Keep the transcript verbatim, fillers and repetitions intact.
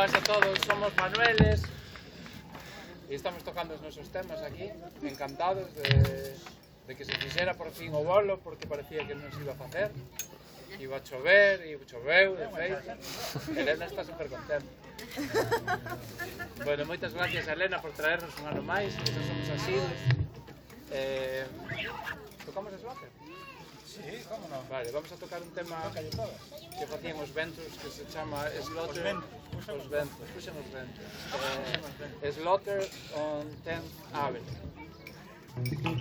Boas a todos, somos Manueles e estamos tocando os nosos temas aquí, encantados de, de que se fixera por fin o bolo, porque parecía que non se iba a facer, iba a chover, e choveu, de feito. Elena está super contenta. Bueno, moitas gracias a Elena por traernos un ano máis, que xa somos asidos. Eh, tocamos a Slaughter? Sí, como non? Vale, vamos a tocar un tema que facían os ventos, que se chama Slaughter. Os ventos, puxen os ventos. Eh, Slaughter on tenth Avenue.